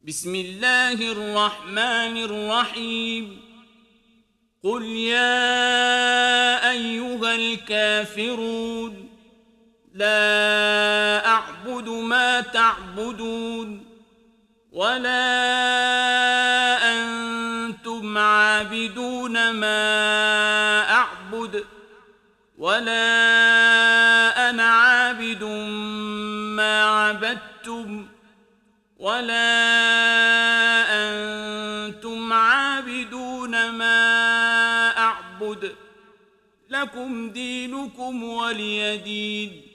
بسم الله الرحمن الرحيم قل يا أيها الكافرون لا أعبد ما تعبدون ولا أنتم عابدون ما أعبد ولا أنا عابد ما عبدتم ولا أنتم عابدون ما أعبد لكم دينكم ولي دين.